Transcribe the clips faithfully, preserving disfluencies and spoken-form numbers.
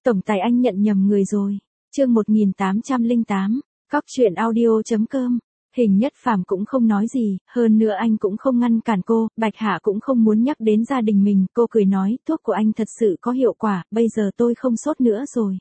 Tổng tài anh nhận nhầm người rồi. Chương một nghìn tám trăm lẻ tám, Cóc truyện audio.com. Hình Nhất Phàm cũng không nói gì, hơn nữa anh cũng không ngăn cản cô, Bạch Hạ cũng không muốn nhắc đến gia đình mình, cô cười nói, thuốc của anh thật sự có hiệu quả, bây giờ tôi không sốt nữa rồi.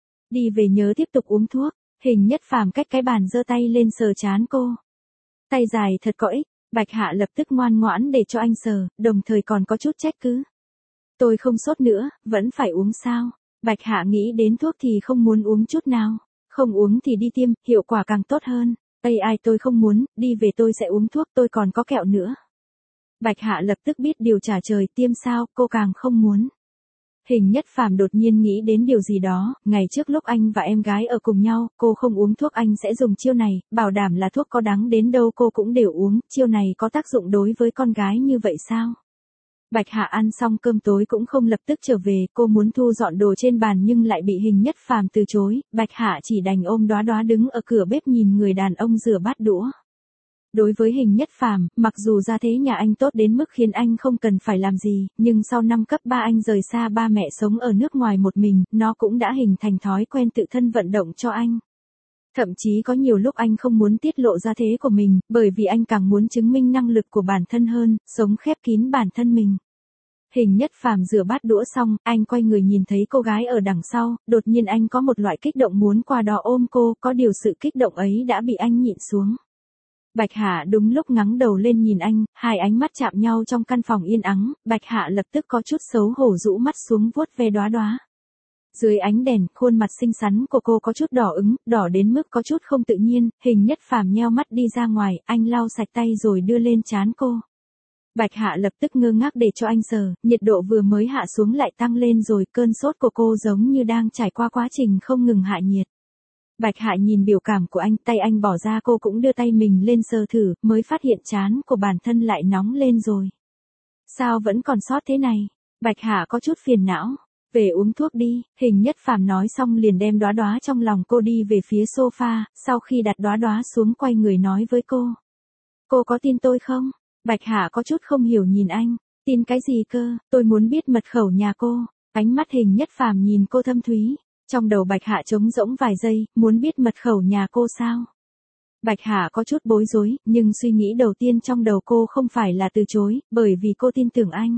Đi về nhớ tiếp tục uống thuốc. Hình Nhất Phàm cách cái bàn giơ tay lên sờ trán cô. Tay dài thật có ích. Bạch Hạ lập tức ngoan ngoãn để cho anh sờ, đồng thời còn có chút trách cứ. Tôi không sốt nữa, vẫn phải uống sao? Bạch Hạ nghĩ đến thuốc thì không muốn uống chút nào. Không uống thì đi tiêm, hiệu quả càng tốt hơn. Ây ai tôi không muốn, đi về tôi sẽ uống thuốc, tôi còn có kẹo nữa. Bạch Hạ lập tức biết điều trả lời, tiêm sao, cô càng không muốn. Hình Nhất Phàm đột nhiên nghĩ đến điều gì đó, ngày trước lúc anh và em gái ở cùng nhau, cô không uống thuốc anh sẽ dùng chiêu này, bảo đảm là thuốc có đắng đến đâu cô cũng đều uống, chiêu này có tác dụng đối với con gái như vậy sao? Bạch Hạ ăn xong cơm tối cũng không lập tức trở về, cô muốn thu dọn đồ trên bàn nhưng lại bị Hình Nhất Phàm từ chối, Bạch Hạ chỉ đành ôm Đóa Đóa đứng ở cửa bếp nhìn người đàn ông rửa bát đũa. Đối với Hình Nhất Phàm, mặc dù gia thế nhà anh tốt đến mức khiến anh không cần phải làm gì, nhưng sau năm cấp ba anh rời xa ba mẹ sống ở nước ngoài một mình, nó cũng đã hình thành thói quen tự thân vận động cho anh. Thậm chí có nhiều lúc anh không muốn tiết lộ gia thế của mình, bởi vì anh càng muốn chứng minh năng lực của bản thân hơn, sống khép kín bản thân mình. Hình Nhất Phàm rửa bát đũa xong, anh quay người nhìn thấy cô gái ở đằng sau, đột nhiên anh có một loại kích động muốn qua đó ôm cô, có điều sự kích động ấy đã bị anh nhịn xuống. Bạch Hạ đúng lúc ngẩng đầu lên nhìn anh, hai ánh mắt chạm nhau trong căn phòng yên ắng, Bạch Hạ lập tức có chút xấu hổ rũ mắt xuống vuốt ve Đóa Đóa. Dưới ánh đèn, khuôn mặt xinh xắn của cô có chút đỏ ửng, đỏ đến mức có chút không tự nhiên, Hình Nhất Phàm nheo mắt đi ra ngoài, anh lau sạch tay rồi đưa lên trán cô. Bạch Hạ lập tức ngơ ngác để cho anh sờ, nhiệt độ vừa mới hạ xuống lại tăng lên rồi, cơn sốt của cô giống như đang trải qua quá trình không ngừng hạ nhiệt. Bạch Hạ nhìn biểu cảm của anh, tay anh bỏ ra cô cũng đưa tay mình lên sờ thử, mới phát hiện trán của bản thân lại nóng lên rồi. Sao vẫn còn sót thế này? Bạch Hạ có chút phiền não. Về uống thuốc đi, Hình Nhất Phàm nói xong liền đem Đóa Đóa trong lòng cô đi về phía sofa, sau khi đặt Đóa Đóa xuống quay người nói với cô. Cô có tin tôi không? Bạch Hạ có chút không hiểu nhìn anh, tin cái gì cơ, tôi muốn biết mật khẩu nhà cô. Ánh mắt Hình Nhất Phàm nhìn cô thâm thúy, trong đầu Bạch Hạ trống rỗng vài giây, muốn biết mật khẩu nhà cô sao? Bạch Hạ có chút bối rối, nhưng suy nghĩ đầu tiên trong đầu cô không phải là từ chối, bởi vì cô tin tưởng anh.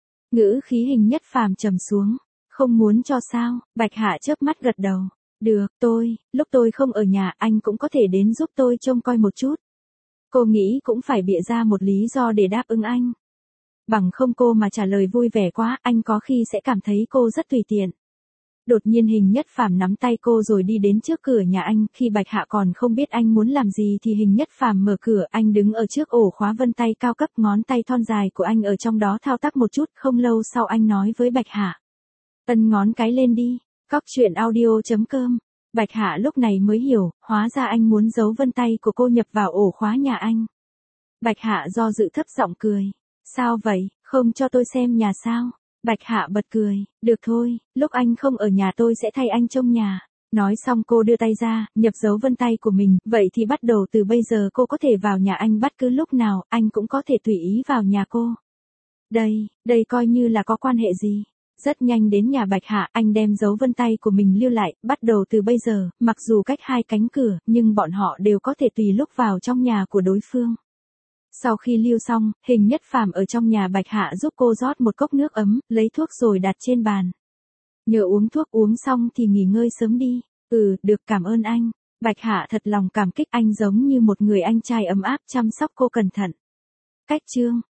Ngữ khí Hình Nhất Phàm trầm xuống. Không muốn cho sao? Bạch Hạ chớp mắt gật đầu. Được, tôi, lúc tôi không ở nhà anh cũng có thể đến giúp tôi trông coi một chút. Cô nghĩ cũng phải bịa ra một lý do để đáp ứng anh. Bằng không cô mà trả lời vui vẻ quá, anh có khi sẽ cảm thấy cô rất tùy tiện. Đột nhiên Hình Nhất Phàm nắm tay cô rồi đi đến trước cửa nhà anh, khi Bạch Hạ còn không biết anh muốn làm gì thì Hình Nhất Phàm mở cửa, anh đứng ở trước ổ khóa vân tay cao cấp, ngón tay thon dài của anh ở trong đó thao tác một chút, không lâu sau anh nói với Bạch Hạ. Ân ngón cái lên đi, Cóc truyện audio.com. Bạch Hạ lúc này mới hiểu, hóa ra anh muốn giấu vân tay của cô nhập vào ổ khóa nhà anh. Bạch Hạ do dự thấp giọng cười. Sao vậy, không cho tôi xem nhà sao? Bạch Hạ bật cười, được thôi, lúc anh không ở nhà tôi sẽ thay anh trông nhà. Nói xong cô đưa tay ra, nhập dấu vân tay của mình, vậy thì bắt đầu từ bây giờ cô có thể vào nhà anh bất cứ lúc nào, anh cũng có thể tùy ý vào nhà cô. Đây, đây coi như là có quan hệ gì? Rất nhanh đến nhà Bạch Hạ, anh đem dấu vân tay của mình lưu lại, bắt đầu từ bây giờ, mặc dù cách hai cánh cửa, nhưng bọn họ đều có thể tùy lúc vào trong nhà của đối phương. Sau khi lưu xong, Hình Nhất Phàm ở trong nhà Bạch Hạ giúp cô rót một cốc nước ấm, lấy thuốc rồi đặt trên bàn. Nhớ uống thuốc uống xong thì nghỉ ngơi sớm đi. Ừ, được cảm ơn anh. Bạch Hạ thật lòng cảm kích anh giống như một người anh trai ấm áp chăm sóc cô cẩn thận. Cách chương